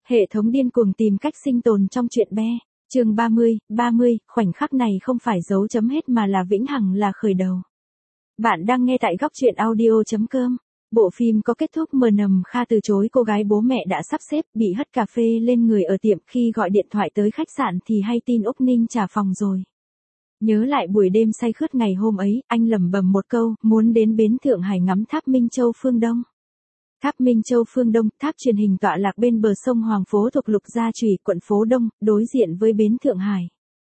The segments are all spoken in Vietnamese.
Hệ thống điên cuồng tìm cách sinh tồn trong chuyện be. Chương 30, khoảnh khắc này không phải dấu chấm hết mà là vĩnh hằng, là khởi đầu. Bạn đang nghe tại góc truyện audio.com. Bộ phim có kết thúc Nam Kha từ chối cô gái bố mẹ đã sắp xếp, bị hất cà phê lên người ở tiệm. Khi gọi điện thoại tới khách sạn thì hay tin Úc Ninh trả phòng rồi. Nhớ lại buổi đêm say khướt ngày hôm ấy, anh lẩm bẩm một câu, muốn đến bến Thượng Hải ngắm tháp Minh Châu phương Đông. Tháp Minh Châu phương Đông, tháp truyền hình tọa lạc bên bờ sông Hoàng Phố thuộc Lục Gia Chủy, quận Phố Đông, đối diện với bến Thượng Hải.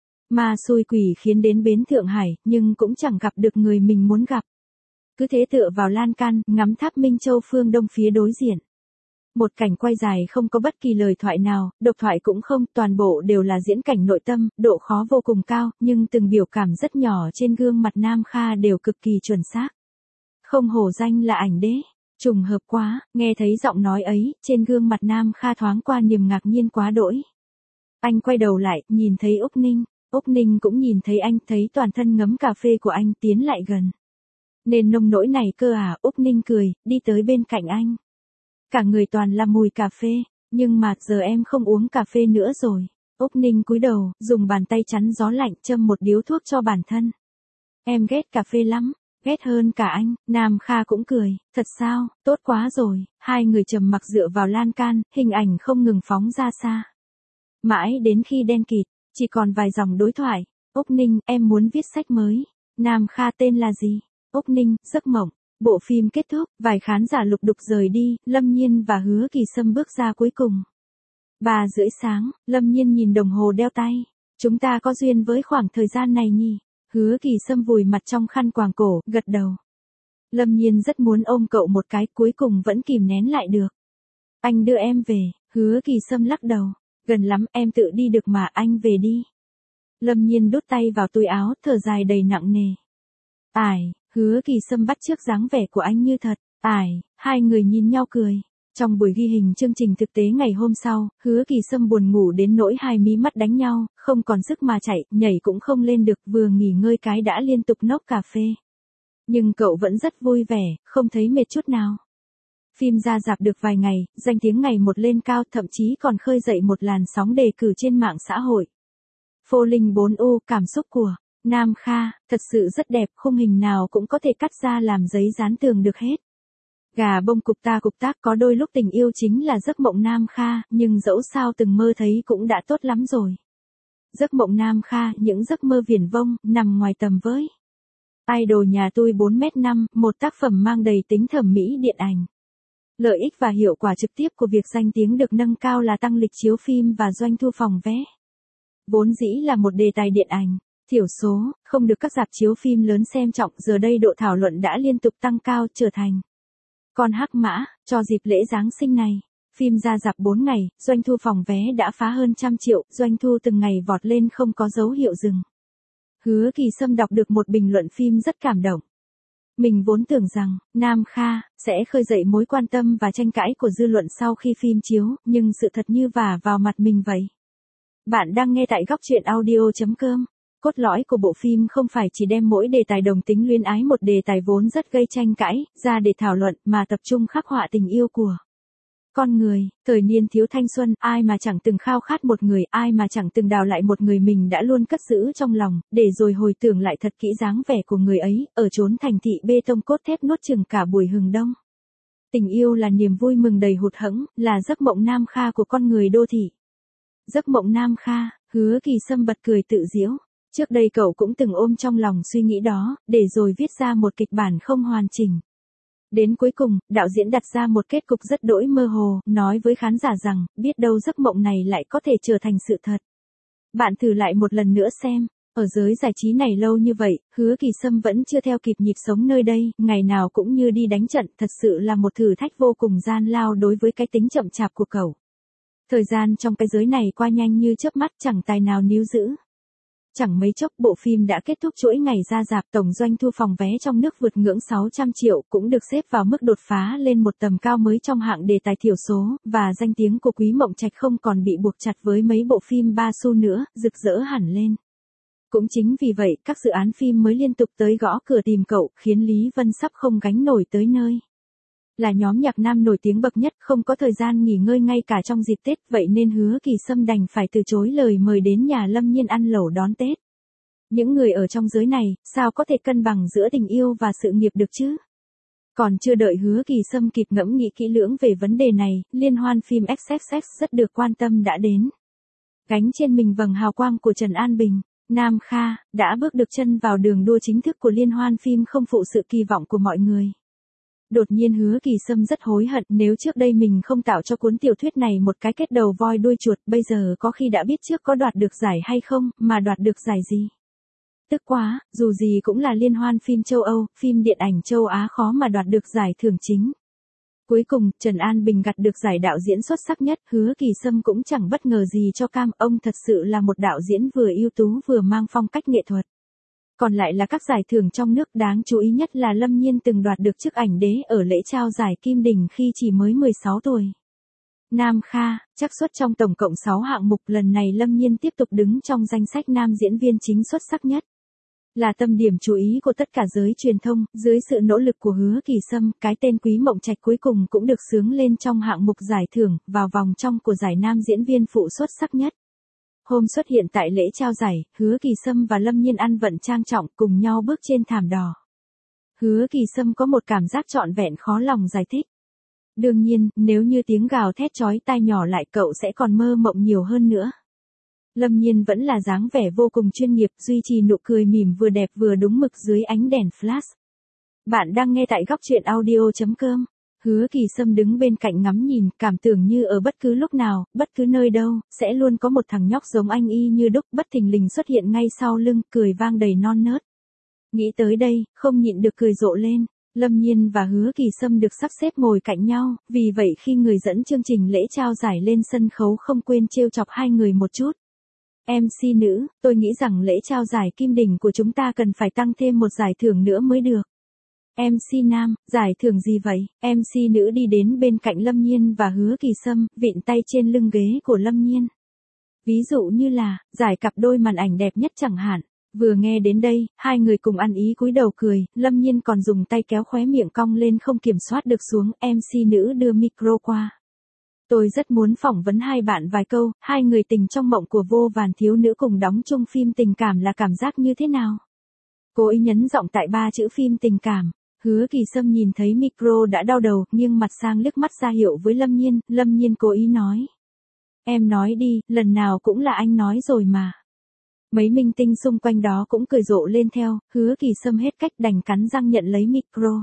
Ma xui quỷ khiến đến bến Thượng Hải, nhưng cũng chẳng gặp được người mình muốn gặp. Cứ thế tựa vào lan can, ngắm tháp Minh Châu phương Đông phía đối diện. Một cảnh quay dài không có bất kỳ lời thoại nào, độc thoại cũng không, toàn bộ đều là diễn cảnh nội tâm, độ khó vô cùng cao, nhưng từng biểu cảm rất nhỏ trên gương mặt Nam Kha đều cực kỳ chuẩn xác. Không hổ danh là ảnh đế. Trùng hợp quá, nghe thấy giọng nói ấy, trên gương mặt Nam Kha thoáng qua niềm ngạc nhiên quá đỗi. Anh quay đầu lại, nhìn thấy Úc Ninh. Úc Ninh cũng nhìn thấy anh, thấy toàn thân ngấm cà phê của anh, tiến lại gần. Nên nông nỗi này cơ à? Úc Ninh cười, đi tới bên cạnh anh. Cả người toàn là mùi cà phê, nhưng mà giờ em không uống cà phê nữa rồi. Úc Ninh cúi đầu, dùng bàn tay chắn gió lạnh châm một điếu thuốc cho bản thân. Em ghét cà phê lắm. Ghét hơn cả anh. Nam Kha cũng cười, thật sao, tốt quá rồi. Hai người trầm mặc dựa vào lan can, hình ảnh không ngừng phóng ra xa. Mãi đến khi đen kịt, chỉ còn vài dòng đối thoại. Úc Ninh, em muốn viết sách mới. Nam Kha, tên là gì? Úc Ninh, Giấc Mộng. Bộ phim kết thúc, vài khán giả lục đục rời đi, Lâm Nhiên và Hứa Kỳ Sâm bước ra cuối cùng. 3:30 sáng, Lâm Nhiên nhìn đồng hồ đeo tay. Chúng ta có duyên với khoảng thời gian này nhỉ? Hứa Kỳ Sâm vùi mặt trong khăn quàng cổ, gật đầu. Lâm Nhiên rất muốn ôm cậu một cái, cuối cùng vẫn kìm nén lại được. Anh đưa em về. Hứa Kỳ Sâm lắc đầu. Gần lắm, em tự đi được mà, anh về đi. Lâm Nhiên đút tay vào túi áo, thở dài đầy nặng nề. Hứa Kỳ Sâm bắt chước dáng vẻ của anh như thật. Hai người nhìn nhau cười. Trong buổi ghi hình chương trình thực tế ngày hôm sau, Hứa Kỳ Sâm buồn ngủ đến nỗi hai mí mắt đánh nhau, không còn sức mà chạy, nhảy cũng không lên được, vừa nghỉ ngơi cái đã liên tục nốc cà phê. Nhưng cậu vẫn rất vui vẻ, không thấy mệt chút nào. Phim ra rạp được vài ngày, danh tiếng ngày một lên cao, thậm chí còn khơi dậy một làn sóng đề cử trên mạng xã hội. Phô Linh 4U, cảm xúc của Nam Kha, thật sự rất đẹp, khung hình nào cũng có thể cắt ra làm giấy dán tường được hết. Gà bông cục tác, có đôi lúc tình yêu chính là giấc mộng Nam Kha, nhưng dẫu sao từng mơ thấy cũng đã tốt lắm rồi. Giấc mộng Nam Kha, những giấc mơ viển vông, nằm ngoài tầm với. Idol nhà tôi 4m5, một tác phẩm mang đầy tính thẩm mỹ điện ảnh. Lợi ích và hiệu quả trực tiếp của việc danh tiếng được nâng cao là tăng lịch chiếu phim và doanh thu phòng vé. Vốn dĩ là một đề tài điện ảnh thiểu số, không được các rạp chiếu phim lớn xem trọng, giờ đây độ thảo luận đã liên tục tăng cao, trở thành con hắc mã. Cho dịp lễ Giáng sinh này, phim ra rạp 4 ngày, doanh thu phòng vé đã phá hơn 100 triệu, doanh thu từng ngày vọt lên không có dấu hiệu dừng. Hứa Kỳ Sâm đọc được một bình luận phim rất cảm động. Mình vốn tưởng rằng, Nam Kha sẽ khơi dậy mối quan tâm và tranh cãi của dư luận sau khi phim chiếu, nhưng sự thật như vả vào mặt mình vậy. Bạn đang nghe tại góc truyện audio.com. Cốt lõi của bộ phim không phải chỉ đem mỗi đề tài đồng tính luyến ái, một đề tài vốn rất gây tranh cãi, ra để thảo luận, mà tập trung khắc họa tình yêu của con người. Thời niên thiếu thanh xuân, ai mà chẳng từng khao khát một người, ai mà chẳng từng đào lại một người mình đã luôn cất giữ trong lòng, để rồi hồi tưởng lại thật kỹ dáng vẻ của người ấy, ở chốn thành thị bê tông cốt thép nuốt chửng cả buổi hừng đông. Tình yêu là niềm vui mừng đầy hụt hẫng, là giấc mộng Nam Kha của con người đô thị. Giấc mộng Nam Kha. Hứa Kỳ Sâm bật cười tự giễu. Trước đây cậu cũng từng ôm trong lòng suy nghĩ đó, để rồi viết ra một kịch bản không hoàn chỉnh. Đến cuối cùng, đạo diễn đặt ra một kết cục rất đỗi mơ hồ, nói với khán giả rằng, biết đâu giấc mộng này lại có thể trở thành sự thật. Bạn thử lại một lần nữa xem. Ở giới giải trí này lâu như vậy, Hứa Kỳ Sâm vẫn chưa theo kịp nhịp sống nơi đây, ngày nào cũng như đi đánh trận, thật sự là một thử thách vô cùng gian lao đối với cái tính chậm chạp của cậu. Thời gian trong cái giới này qua nhanh như chớp mắt, chẳng tài nào níu giữ. Chẳng mấy chốc, bộ phim đã kết thúc chuỗi ngày ra rạp, tổng doanh thu phòng vé trong nước vượt ngưỡng 600 triệu, cũng được xếp vào mức đột phá lên một tầm cao mới trong hạng đề tài thiểu số, và danh tiếng của Quý Mộng Trạch không còn bị buộc chặt với mấy bộ phim ba xu nữa, rực rỡ hẳn lên. Cũng chính vì vậy, các dự án phim mới liên tục tới gõ cửa tìm cậu, khiến Lý Vân sắp không gánh nổi tới nơi. Là nhóm nhạc nam nổi tiếng bậc nhất, không có thời gian nghỉ ngơi ngay cả trong dịp Tết, vậy nên Hứa Kỳ Sâm đành phải từ chối lời mời đến nhà Lâm Nhiên ăn lẩu đón Tết. Những người ở trong giới này, sao có thể cân bằng giữa tình yêu và sự nghiệp được chứ? Còn chưa đợi Hứa Kỳ Sâm kịp ngẫm nghĩ kỹ lưỡng về vấn đề này, liên hoan phim XXX rất được quan tâm đã đến. Gánh trên mình vầng hào quang của Trần An Bình, Nam Kha, đã bước được chân vào đường đua chính thức của liên hoan phim không phụ sự kỳ vọng của mọi người. Đột nhiên Hứa Kỳ Sâm rất hối hận nếu trước đây mình không tạo cho cuốn tiểu thuyết này một cái kết đầu voi đuôi chuột, bây giờ có khi đã biết trước có đoạt được giải hay không, mà đoạt được giải gì. Tức quá, dù gì cũng là liên hoan phim châu Âu, phim điện ảnh châu Á khó mà đoạt được giải thưởng chính. Cuối cùng, Trần An Bình gặt được giải đạo diễn xuất sắc nhất, Hứa Kỳ Sâm cũng chẳng bất ngờ gì cho cam, ông thật sự là một đạo diễn vừa ưu tú vừa mang phong cách nghệ thuật. Còn lại là các giải thưởng trong nước, đáng chú ý nhất là Lâm Nhiên từng đoạt được chức ảnh đế ở lễ trao giải Kim Đình khi chỉ mới 16 tuổi. Nam Kha, trắc xuất trong tổng cộng 6 hạng mục, lần này Lâm Nhiên tiếp tục đứng trong danh sách nam diễn viên chính xuất sắc nhất. Là tâm điểm chú ý của tất cả giới truyền thông, dưới sự nỗ lực của Hứa Kỳ Sâm, cái tên Quý Mộng Trạch cuối cùng cũng được xướng lên trong hạng mục giải thưởng, vào vòng trong của giải nam diễn viên phụ xuất sắc nhất. Hôm xuất hiện tại lễ trao giải, Hứa Kỳ Sâm và Lâm Nhiên ăn vận trang trọng cùng nhau bước trên thảm đỏ. Hứa Kỳ Sâm có một cảm giác trọn vẹn khó lòng giải thích. Đương nhiên, nếu như tiếng gào thét chói tai nhỏ lại cậu sẽ còn mơ mộng nhiều hơn nữa. Lâm Nhiên vẫn là dáng vẻ vô cùng chuyên nghiệp, duy trì nụ cười mỉm vừa đẹp vừa đúng mực dưới ánh đèn flash. Bạn đang nghe tại góc truyện audio.com. Hứa Kỳ Sâm đứng bên cạnh ngắm nhìn, cảm tưởng như ở bất cứ lúc nào, bất cứ nơi đâu, sẽ luôn có một thằng nhóc giống anh y như đúc bất thình lình xuất hiện ngay sau lưng, cười vang đầy non nớt. Nghĩ tới đây, không nhịn được cười rộ lên. Lâm Nhiên và Hứa Kỳ Sâm được sắp xếp ngồi cạnh nhau, vì vậy khi người dẫn chương trình lễ trao giải lên sân khấu không quên trêu chọc hai người một chút. MC nữ, tôi nghĩ rằng lễ trao giải Kim Đình của chúng ta cần phải tăng thêm một giải thưởng nữa mới được. MC nam, giải thưởng gì vậy? MC nữ đi đến bên cạnh Lâm Nhiên và Hứa Kỳ Sâm, vịn tay trên lưng ghế của Lâm Nhiên. Ví dụ như là, giải cặp đôi màn ảnh đẹp nhất chẳng hạn. Vừa nghe đến đây, hai người cùng ăn ý cúi đầu cười, Lâm Nhiên còn dùng tay kéo khóe miệng cong lên không kiểm soát được xuống, MC nữ đưa micro qua. Tôi rất muốn phỏng vấn hai bạn vài câu, hai người tình trong mộng của vô vàn thiếu nữ cùng đóng chung phim tình cảm là cảm giác như thế nào? Cô ấy nhấn giọng tại ba chữ phim tình cảm. Hứa Kỳ Sâm nhìn thấy micro đã đau đầu, nghiêng mặt sang liếc mắt ra hiệu với Lâm Nhiên cố ý nói. Em nói đi, lần nào cũng là anh nói rồi mà. Mấy minh tinh xung quanh đó cũng cười rộ lên theo, Hứa Kỳ Sâm hết cách đành cắn răng nhận lấy micro.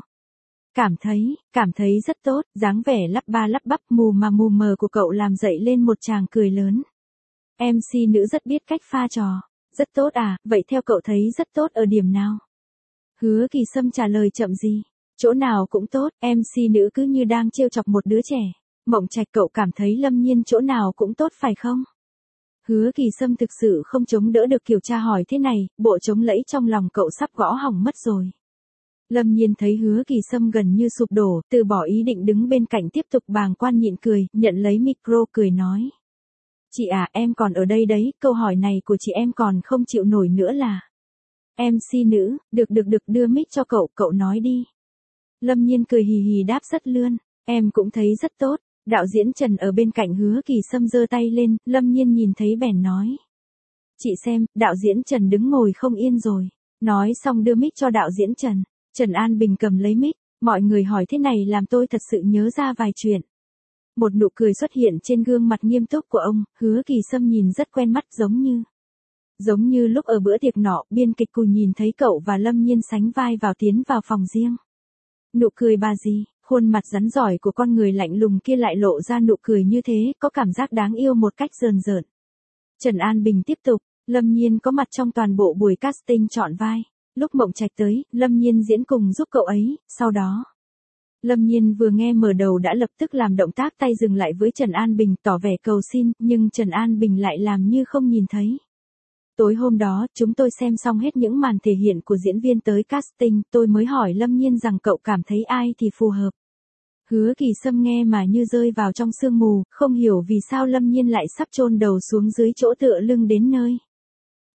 Cảm thấy rất tốt, dáng vẻ lắp ba lắp bắp mù mờ của cậu làm dậy lên một tràng cười lớn. MC nữ rất biết cách pha trò. Rất tốt à, vậy theo cậu thấy rất tốt ở điểm nào? Hứa Kỳ Sâm trả lời chậm gì. Chỗ nào cũng tốt, MC nữ cứ như đang trêu chọc một đứa trẻ. Mộng Trạch, cậu cảm thấy Lâm Nhiên chỗ nào cũng tốt phải không? Hứa Kỳ Sâm thực sự không chống đỡ được kiểu tra hỏi thế này, bộ trống lẫy trong lòng cậu sắp gõ hỏng mất rồi. Lâm Nhiên thấy Hứa Kỳ Sâm gần như sụp đổ, từ bỏ ý định đứng bên cạnh tiếp tục bàng quan nhịn cười, nhận lấy micro cười nói. Chị à, em còn ở đây đấy, câu hỏi này của chị em còn không chịu nổi nữa là. MC nữ, được đưa mic cho cậu nói đi. Lâm Nhiên cười hì hì đáp rất lươn, em cũng thấy rất tốt. Đạo diễn Trần ở bên cạnh Hứa Kỳ Sâm giơ tay lên, Lâm Nhiên nhìn thấy bèn nói. Chị xem, đạo diễn Trần đứng ngồi không yên rồi. Nói xong đưa mic cho đạo diễn Trần. Trần An Bình cầm lấy mic, mọi người hỏi thế này làm tôi thật sự nhớ ra vài chuyện. Một nụ cười xuất hiện trên gương mặt nghiêm túc của ông, Hứa Kỳ Sâm nhìn rất quen mắt giống như lúc ở bữa tiệc nọ, biên kịch Cù nhìn thấy cậu và Lâm Nhiên sánh vai tiến vào phòng riêng. Nụ cười bà gì, khuôn mặt rắn giỏi của con người lạnh lùng kia lại lộ ra nụ cười như thế, có cảm giác đáng yêu một cách rờn rợn. Trần An Bình tiếp tục, Lâm Nhiên có mặt trong toàn bộ buổi casting chọn vai. Lúc Mộng Trạch tới, Lâm Nhiên diễn cùng giúp cậu ấy, sau đó. Lâm Nhiên vừa nghe mở đầu đã lập tức làm động tác tay dừng lại với Trần An Bình tỏ vẻ cầu xin, nhưng Trần An Bình lại làm như không nhìn thấy. Tối hôm đó, chúng tôi xem xong hết những màn thể hiện của diễn viên tới casting, tôi mới hỏi Lâm Nhiên rằng cậu cảm thấy ai thì phù hợp. Hứa Kỳ Sâm nghe mà như rơi vào trong sương mù, không hiểu vì sao Lâm Nhiên lại sắp chôn đầu xuống dưới chỗ tựa lưng đến nơi.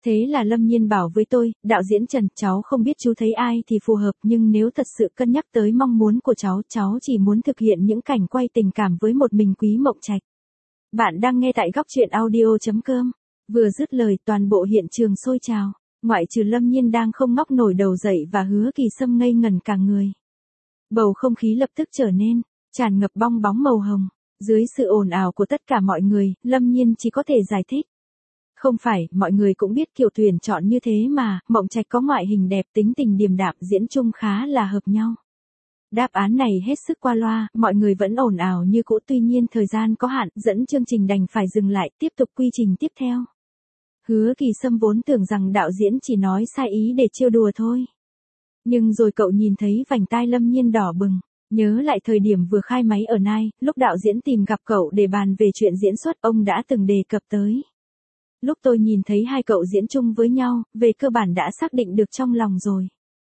Thế là Lâm Nhiên bảo với tôi, đạo diễn Trần, cháu không biết chú thấy ai thì phù hợp, nhưng nếu thật sự cân nhắc tới mong muốn của cháu chỉ muốn thực hiện những cảnh quay tình cảm với một mình Quý Mộng Trạch. Bạn đang nghe tại góc truyện audio.com. Vừa dứt lời toàn bộ hiện trường sôi trào, ngoại trừ Lâm Nhiên đang không ngóc nổi đầu dậy và Hứa Kỳ Sâm ngây ngẩn cả người. Bầu không khí lập tức trở nên tràn ngập bong bóng màu hồng. Dưới sự ồn ào của tất cả mọi người, Lâm Nhiên chỉ có thể giải thích. Không phải, mọi người cũng biết kiểu tuyển chọn như thế mà, Mộng Trạch có ngoại hình đẹp, tính tình điềm đạm, diễn chung khá là hợp nhau. Đáp án này hết sức qua loa, mọi người vẫn ồn ào như cũ, tuy nhiên thời gian có hạn, dẫn chương trình đành phải dừng lại, tiếp tục quy trình tiếp theo. Hứa Kỳ Sâm vốn tưởng rằng đạo diễn chỉ nói sai ý để trêu đùa thôi. Nhưng rồi cậu nhìn thấy vành tai Lâm Nhiên đỏ bừng, nhớ lại thời điểm vừa khai máy ở Nai, lúc đạo diễn tìm gặp cậu để bàn về chuyện diễn xuất, ông đã từng đề cập tới. Lúc tôi nhìn thấy hai cậu diễn chung với nhau, về cơ bản đã xác định được trong lòng rồi.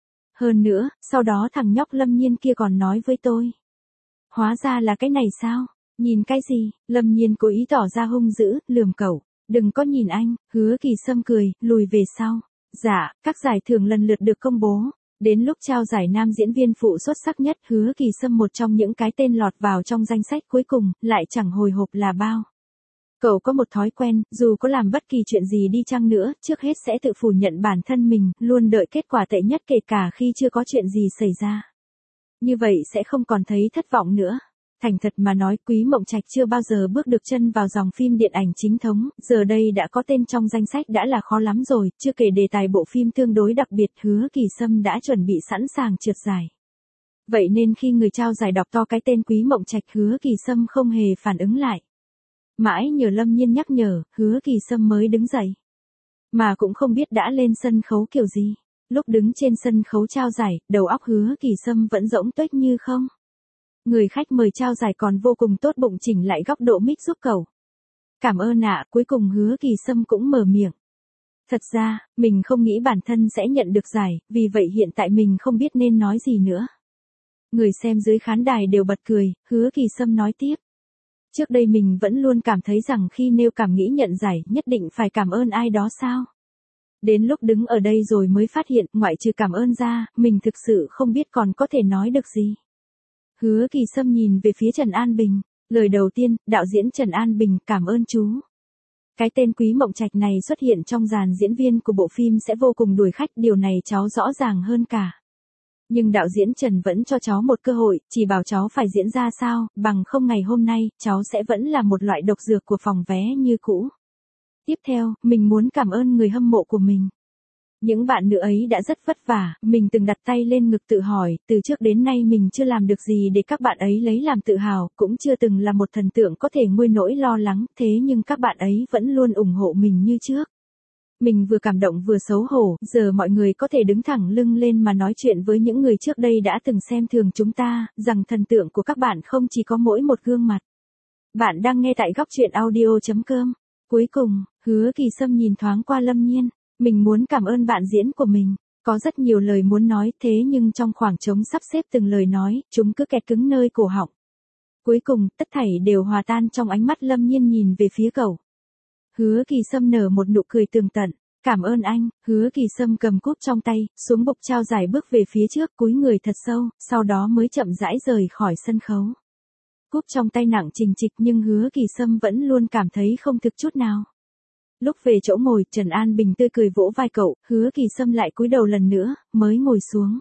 Hơn nữa, sau đó thằng nhóc Lâm Nhiên kia còn nói với tôi. Hóa ra là cái này sao? Nhìn cái gì? Lâm Nhiên cố ý tỏ ra hung dữ, lườm cậu. Đừng có nhìn anh, Hứa Kỳ Sâm cười, lùi về sau. Dạ, các giải thưởng lần lượt được công bố. Đến lúc trao giải nam diễn viên phụ xuất sắc nhất, Hứa Kỳ Sâm một trong những cái tên lọt vào trong danh sách cuối cùng, lại chẳng hồi hộp là bao. Cậu có một thói quen, dù có làm bất kỳ chuyện gì đi chăng nữa, trước hết sẽ tự phủ nhận bản thân mình, luôn đợi kết quả tệ nhất kể cả khi chưa có chuyện gì xảy ra. Như vậy sẽ không còn thấy thất vọng nữa. Thành thật mà nói, Quý Mộng Trạch chưa bao giờ bước được chân vào dòng phim điện ảnh chính thống, giờ đây đã có tên trong danh sách đã là khó lắm rồi, chưa kể đề tài bộ phim tương đối đặc biệt, Hứa Kỳ Sâm đã chuẩn bị sẵn sàng trượt giải. Vậy nên khi người trao giải đọc to cái tên Quý Mộng Trạch, Hứa Kỳ Sâm không hề phản ứng lại. Mãi nhờ Lâm Nhiên nhắc nhở, Hứa Kỳ Sâm mới đứng dậy. Mà cũng không biết đã lên sân khấu kiểu gì. Lúc đứng trên sân khấu trao giải, đầu óc Hứa Kỳ Sâm vẫn rỗng tuếch như không. Người khách mời trao giải còn vô cùng tốt bụng chỉnh lại góc độ mic giúp cậu. Cảm ơn ạ, cuối cùng Hứa Kỳ Sâm cũng mở miệng. Thật ra, mình không nghĩ bản thân sẽ nhận được giải, vì vậy hiện tại mình không biết nên nói gì nữa. Người xem dưới khán đài đều bật cười, Hứa Kỳ Sâm nói tiếp. Trước đây mình vẫn luôn cảm thấy rằng khi nêu cảm nghĩ nhận giải, nhất định phải cảm ơn ai đó sao? Đến lúc đứng ở đây rồi mới phát hiện, ngoại trừ cảm ơn ra, mình thực sự không biết còn có thể nói được gì. Hứa Kỳ Sâm nhìn về phía Trần An Bình. Lời đầu tiên, đạo diễn Trần An Bình, cảm ơn chú. Cái tên Quý Mộng Trạch này xuất hiện trong dàn diễn viên của bộ phim sẽ vô cùng đuổi khách, điều này cháu rõ ràng hơn cả. Nhưng đạo diễn Trần vẫn cho cháu một cơ hội, chỉ bảo cháu phải diễn ra sao, bằng không ngày hôm nay, cháu sẽ vẫn là một loại độc dược của phòng vé như cũ. Tiếp theo, mình muốn cảm ơn người hâm mộ của mình. Những bạn nữ ấy đã rất vất vả, mình từng đặt tay lên ngực tự hỏi, từ trước đến nay mình chưa làm được gì để các bạn ấy lấy làm tự hào, cũng chưa từng là một thần tượng có thể nguôi nỗi lo lắng, thế nhưng các bạn ấy vẫn luôn ủng hộ mình như trước. Mình vừa cảm động vừa xấu hổ, giờ mọi người có thể đứng thẳng lưng lên mà nói chuyện với những người trước đây đã từng xem thường chúng ta, rằng thần tượng của các bạn không chỉ có mỗi một gương mặt. Bạn đang nghe tại góc truyện audio.com. Cuối cùng, Hứa Kỳ Sâm nhìn thoáng qua Lâm Nhiên. Mình muốn cảm ơn bạn diễn của mình. Có rất nhiều lời muốn nói, thế nhưng trong khoảng trống sắp xếp từng lời nói, chúng cứ kẹt cứng nơi cổ họng. Cuối cùng, tất thảy đều hòa tan trong ánh mắt Lâm Nhiên nhìn về phía cậu. Hứa Kỳ Sâm nở một nụ cười tường tận. Cảm ơn anh. Hứa Kỳ Sâm cầm cúp trong tay, xuống bục trao giải bước về phía trước, cúi người thật sâu, sau đó mới chậm rãi rời khỏi sân khấu. Cúp trong tay nặng trịch trịch nhưng Hứa Kỳ Sâm vẫn luôn cảm thấy không thực chút nào. Lúc về chỗ ngồi, Trần An Bình tươi cười vỗ vai cậu, Hứa Kỳ Sâm lại cúi đầu lần nữa, mới ngồi xuống.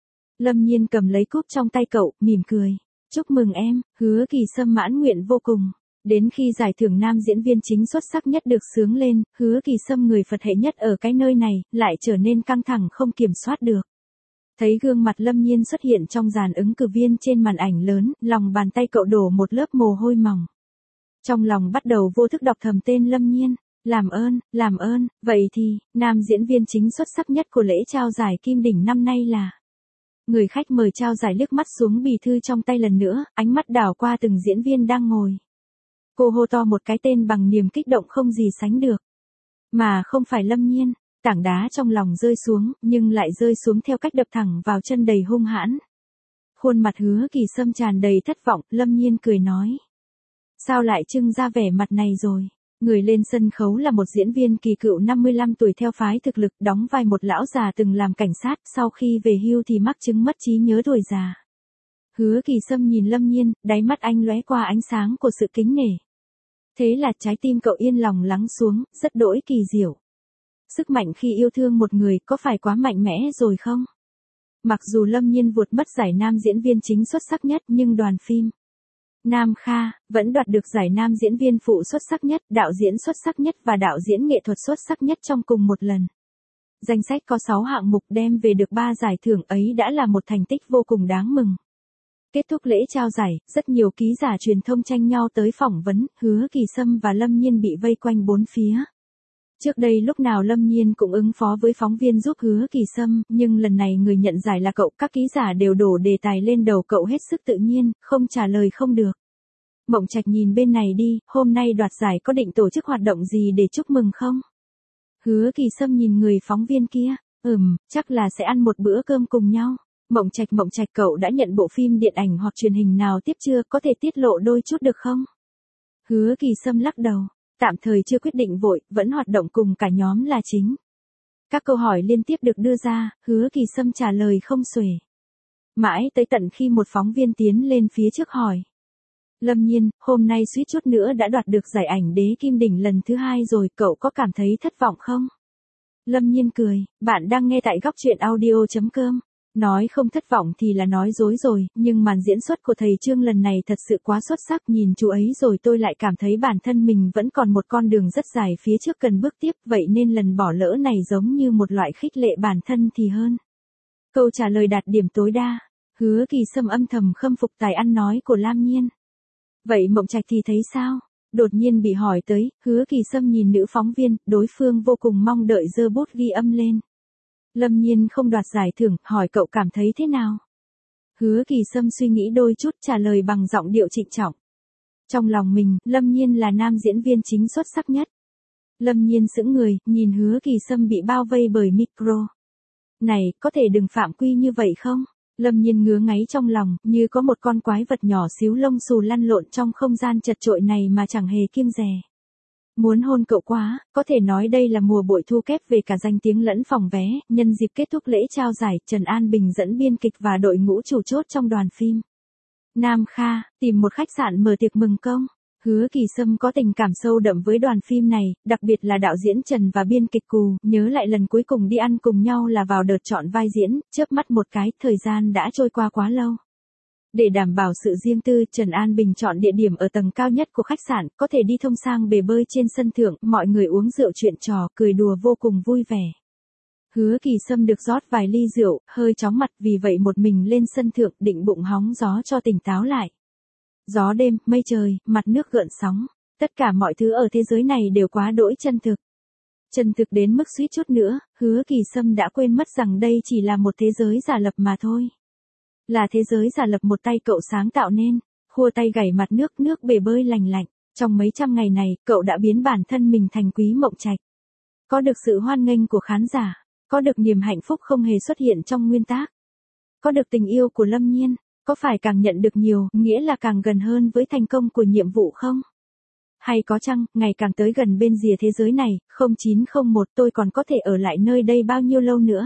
Lâm Nhiên cầm lấy cúp trong tay cậu, mỉm cười. Chúc mừng em. Hứa Kỳ Sâm mãn nguyện vô cùng. Đến khi giải thưởng nam diễn viên chính xuất sắc nhất được xướng lên, Hứa Kỳ Sâm người Phật hệ nhất ở cái nơi này, lại trở nên căng thẳng không kiểm soát được. Thấy gương mặt Lâm Nhiên xuất hiện trong dàn ứng cử viên trên màn ảnh lớn, lòng bàn tay cậu đổ một lớp mồ hôi mỏng. Trong lòng bắt đầu vô thức đọc thầm tên Lâm Nhiên. Làm ơn, vậy thì, nam diễn viên chính xuất sắc nhất của lễ trao giải Kim Đỉnh năm nay là... Người khách mời trao giải liếc mắt xuống bì thư trong tay lần nữa, ánh mắt đảo qua từng diễn viên đang ngồi. Cô hô to một cái tên bằng niềm kích động không gì sánh được. Mà không phải Lâm Nhiên, tảng đá trong lòng rơi xuống, nhưng lại rơi xuống theo cách đập thẳng vào chân đầy hung hãn. Khuôn mặt Hứa Kỳ Sâm tràn đầy thất vọng, Lâm Nhiên cười nói. Sao lại trưng ra vẻ mặt này rồi? Người lên sân khấu là một diễn viên kỳ cựu 55 tuổi theo phái thực lực, đóng vai một lão già từng làm cảnh sát, sau khi về hưu thì mắc chứng mất trí nhớ tuổi già. Hứa Kỳ Sâm nhìn Lâm Nhiên, đáy mắt anh lóe qua ánh sáng của sự kính nể. Thế là trái tim cậu yên lòng lắng xuống, rất đỗi kỳ diệu. Sức mạnh khi yêu thương một người có phải quá mạnh mẽ rồi không? Mặc dù Lâm Nhiên vụt mất giải nam diễn viên chính xuất sắc nhất nhưng đoàn phim Nam Kha vẫn đoạt được giải nam diễn viên phụ xuất sắc nhất, đạo diễn xuất sắc nhất và đạo diễn nghệ thuật xuất sắc nhất trong cùng một lần. Danh sách có 6 hạng mục, đem về được 3 giải thưởng ấy đã là một thành tích vô cùng đáng mừng. Kết thúc lễ trao giải, rất nhiều ký giả truyền thông tranh nhau tới phỏng vấn, Hứa Kỳ Sâm và Lâm Nhiên bị vây quanh bốn phía. Trước đây lúc nào Lâm Nhiên cũng ứng phó với phóng viên giúp Hứa Kỳ Sâm, nhưng lần này người nhận giải là cậu, các ký giả đều đổ đề tài lên đầu cậu hết sức tự nhiên, không trả lời không được. Mộng Trạch nhìn bên này đi, hôm nay đoạt giải có định tổ chức hoạt động gì để chúc mừng không? Hứa Kỳ Sâm nhìn người phóng viên kia, chắc là sẽ ăn một bữa cơm cùng nhau. Mộng Trạch cậu đã nhận bộ phim điện ảnh hoặc truyền hình nào tiếp chưa, có thể tiết lộ đôi chút được không? Hứa Kỳ Sâm lắc đầu, tạm thời chưa quyết định vội, vẫn hoạt động cùng cả nhóm là chính. Các câu hỏi liên tiếp được đưa ra, Hứa Kỳ Sâm trả lời không xuể. Mãi tới tận khi một phóng viên tiến lên phía trước hỏi. Lâm Nhiên, hôm nay suýt chút nữa đã đoạt được giải ảnh đế kim đỉnh lần thứ 2 rồi, cậu có cảm thấy thất vọng không? Lâm Nhiên cười, bạn đang nghe tại góc truyện audio.com. Nói không thất vọng thì là nói dối rồi, nhưng màn diễn xuất của thầy Trương lần này thật sự quá xuất sắc, nhìn chú ấy rồi tôi lại cảm thấy bản thân mình vẫn còn một con đường rất dài phía trước cần bước tiếp, vậy nên lần bỏ lỡ này giống như một loại khích lệ bản thân thì hơn. Câu trả lời đạt điểm tối đa, Hứa Kỳ Sâm âm thầm khâm phục tài ăn nói của Lam Nhiên. Vậy Mộng Trạch thì thấy sao? Đột nhiên bị hỏi tới, Hứa Kỳ Sâm nhìn nữ phóng viên, đối phương vô cùng mong đợi giơ bút ghi âm lên. Lâm Nhiên không đoạt giải thưởng, hỏi cậu cảm thấy thế nào? Hứa Kỳ Sâm suy nghĩ đôi chút, trả lời bằng giọng điệu trịnh trọng. Trong lòng mình, Lâm Nhiên là nam diễn viên chính xuất sắc nhất. Lâm Nhiên sững người, nhìn Hứa Kỳ Sâm bị bao vây bởi micro. Này, có thể đừng phạm quy như vậy không? Lâm Nhiên ngứa ngáy trong lòng, như có một con quái vật nhỏ xíu lông xù lăn lộn trong không gian chật chội này mà chẳng hề kiêng dè. Muốn hôn cậu quá, có thể nói đây là mùa bội thu kép về cả danh tiếng lẫn phòng vé, nhân dịp kết thúc lễ trao giải, Trần An Bình dẫn biên kịch và đội ngũ chủ chốt trong đoàn phim Nam Kha, tìm một khách sạn mở tiệc mừng công. Hứa Kỳ Sâm có tình cảm sâu đậm với đoàn phim này, đặc biệt là đạo diễn Trần và biên kịch Cù, nhớ lại lần cuối cùng đi ăn cùng nhau là vào đợt chọn vai diễn, chớp mắt một cái, thời gian đã trôi qua quá lâu. Để đảm bảo sự riêng tư, Trần An Bình chọn địa điểm ở tầng cao nhất của khách sạn, có thể đi thông sang bể bơi trên sân thượng, mọi người uống rượu chuyện trò, cười đùa vô cùng vui vẻ. Hứa Kỳ Sâm được rót vài ly rượu, hơi chóng mặt, vì vậy một mình lên sân thượng, định bụng hóng gió cho tỉnh táo lại. Gió đêm, mây trời, mặt nước gợn sóng, tất cả mọi thứ ở thế giới này đều quá đỗi chân thực. Chân thực đến mức suýt chút nữa, Hứa Kỳ Sâm đã quên mất rằng đây chỉ là một thế giới giả lập mà thôi. Là thế giới giả lập một tay cậu sáng tạo nên, khua tay gảy mặt nước bể bơi lành lạnh. Trong mấy trăm ngày này, cậu đã biến bản thân mình thành Quý Mộng Trạch. Có được sự hoan nghênh của khán giả, có được niềm hạnh phúc không hề xuất hiện trong nguyên tác, có được tình yêu của Lâm Nhiên, có phải càng nhận được nhiều, nghĩa là càng gần hơn với thành công của nhiệm vụ không? Hay có chăng, ngày càng tới gần bên rìa thế giới này, 0901 tôi còn có thể ở lại nơi đây bao nhiêu lâu nữa?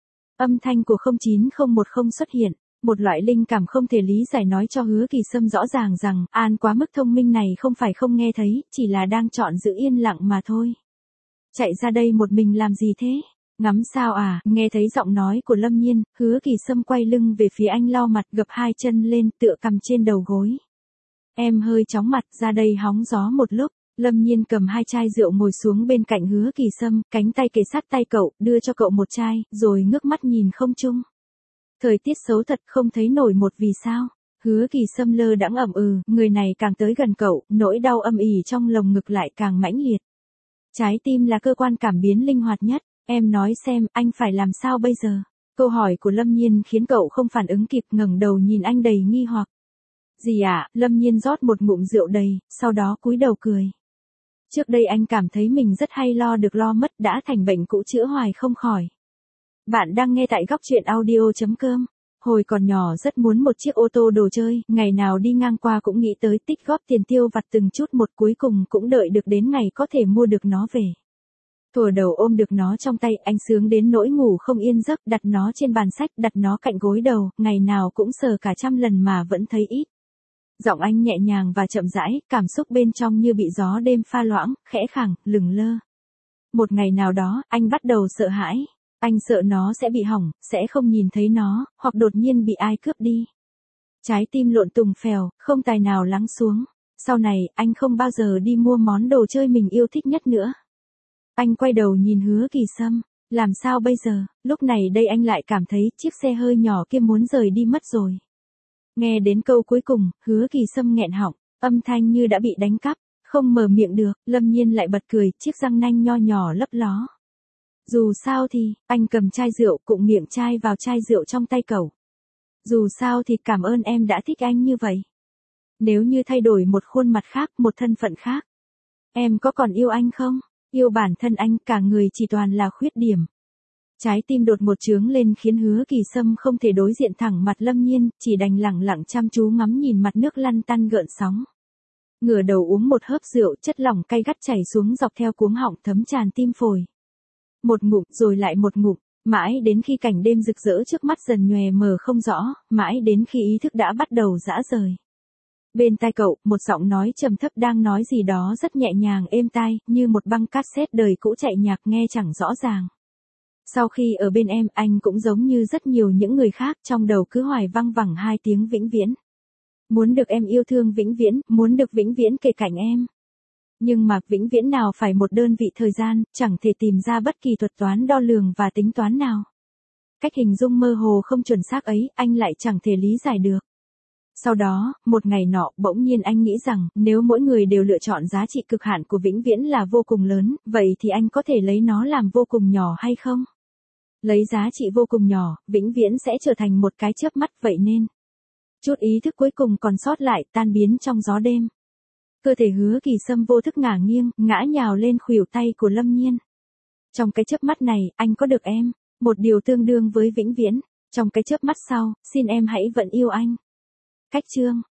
Âm thanh của 0901 không xuất hiện. Một loại linh cảm không thể lý giải nói cho Hứa Kỳ Sâm rõ ràng rằng, An quá mức thông minh này không phải không nghe thấy, chỉ là đang chọn giữ yên lặng mà thôi. Chạy ra đây một mình làm gì thế? Ngắm sao à? Nghe thấy giọng nói của Lâm Nhiên, Hứa Kỳ Sâm quay lưng về phía anh, lau mặt, gập hai chân lên, tựa cằm trên đầu gối. Em hơi chóng mặt, ra đây hóng gió một lúc. Lâm Nhiên cầm 2 chai rượu ngồi xuống bên cạnh Hứa Kỳ Sâm, cánh tay kề sát tay cậu, đưa cho cậu một chai, rồi ngước mắt nhìn không trung. Thời tiết xấu thật, không thấy nổi một vì sao. Hứa Kỳ Sâm lơ đãng người này càng tới gần cậu, nỗi đau âm ỉ trong lồng ngực lại càng mãnh liệt. Trái tim là cơ quan cảm biến linh hoạt nhất, em nói xem, anh phải làm sao bây giờ? Câu hỏi của Lâm Nhiên khiến cậu không phản ứng kịp, ngẩng đầu nhìn anh đầy nghi hoặc. Gì ạ? Lâm Nhiên rót một ngụm rượu đầy, sau đó cúi đầu cười. Trước đây anh cảm thấy mình rất hay lo được lo mất, đã thành bệnh cũ chữa hoài không khỏi. Bạn đang nghe tại góc truyện audio.com. Hồi còn nhỏ rất muốn một chiếc ô tô đồ chơi, ngày nào đi ngang qua cũng nghĩ tới tích góp tiền tiêu vặt từng chút một, cuối cùng cũng đợi được đến ngày có thể mua được nó về. Thuở đầu ôm được nó trong tay, anh sướng đến nỗi ngủ không yên giấc, đặt nó trên bàn sách, đặt nó cạnh gối đầu, ngày nào cũng sờ cả 100 lần mà vẫn thấy ít. Giọng anh nhẹ nhàng và chậm rãi, cảm xúc bên trong như bị gió đêm pha loãng, khẽ khàng, lừng lơ. Một ngày nào đó, anh bắt đầu sợ hãi. Anh sợ nó sẽ bị hỏng, sẽ không nhìn thấy nó, hoặc đột nhiên bị ai cướp đi. Trái tim lộn tùng phèo, không tài nào lắng xuống. Sau này, anh không bao giờ đi mua món đồ chơi mình yêu thích nhất nữa. Anh quay đầu nhìn Hứa Kỳ Sâm, làm sao bây giờ, lúc này đây anh lại cảm thấy chiếc xe hơi nhỏ kia muốn rời đi mất rồi. Nghe đến câu cuối cùng, Hứa Kỳ Sâm nghẹn họng, âm thanh như đã bị đánh cắp, không mở miệng được, Lâm Nhiên lại bật cười, chiếc răng nanh nho nhỏ lấp ló. Dù sao thì, anh cầm chai rượu, cụng miệng chai vào chai rượu trong tay cậu. Dù sao thì cảm ơn em đã thích anh như vậy. Nếu như thay đổi một khuôn mặt khác, một thân phận khác, em có còn yêu anh không? Yêu bản thân anh, cả người chỉ toàn là khuyết điểm. Trái tim đột một chướng lên khiến Hứa Kỳ Sâm không thể đối diện thẳng mặt Lâm Nhiên, chỉ đành lẳng lặng chăm chú ngắm nhìn mặt nước lăn tăn gợn sóng. Ngửa đầu uống một hớp rượu, chất lỏng cay gắt chảy xuống dọc theo cuống họng thấm tràn tim phổi. Một ngụm rồi lại một ngụm, mãi đến khi cảnh đêm rực rỡ trước mắt dần nhòe mờ không rõ, mãi đến khi ý thức đã bắt đầu rã rời. Bên tai cậu, một giọng nói trầm thấp đang nói gì đó rất nhẹ nhàng êm tai, như một băng cassette đời cũ chạy nhạc nghe chẳng rõ ràng. Sau khi ở bên em, anh cũng giống như rất nhiều những người khác, trong đầu cứ hoài văng vẳng hai tiếng vĩnh viễn. Muốn được em yêu thương vĩnh viễn, muốn được vĩnh viễn kề cạnh em. Nhưng mà vĩnh viễn nào phải một đơn vị thời gian, chẳng thể tìm ra bất kỳ thuật toán đo lường và tính toán nào. Cách hình dung mơ hồ không chuẩn xác ấy, anh lại chẳng thể lý giải được. Sau đó, một ngày nọ, bỗng nhiên anh nghĩ rằng, nếu mỗi người đều lựa chọn giá trị cực hạn của vĩnh viễn là vô cùng lớn, vậy thì anh có thể lấy nó làm vô cùng nhỏ hay không? Lấy giá trị vô cùng nhỏ, vĩnh viễn sẽ trở thành một cái chớp mắt, vậy nên. Chút ý thức cuối cùng còn sót lại, tan biến trong gió đêm. Cơ thể Hứa Kỳ Sâm vô thức ngả nghiêng, ngã nhào lên khuỷu tay của Lâm Nhiên. Trong cái chớp mắt này, anh có được em, một điều tương đương với vĩnh viễn. Trong cái chớp mắt sau, xin em hãy vẫn yêu anh. Cách chương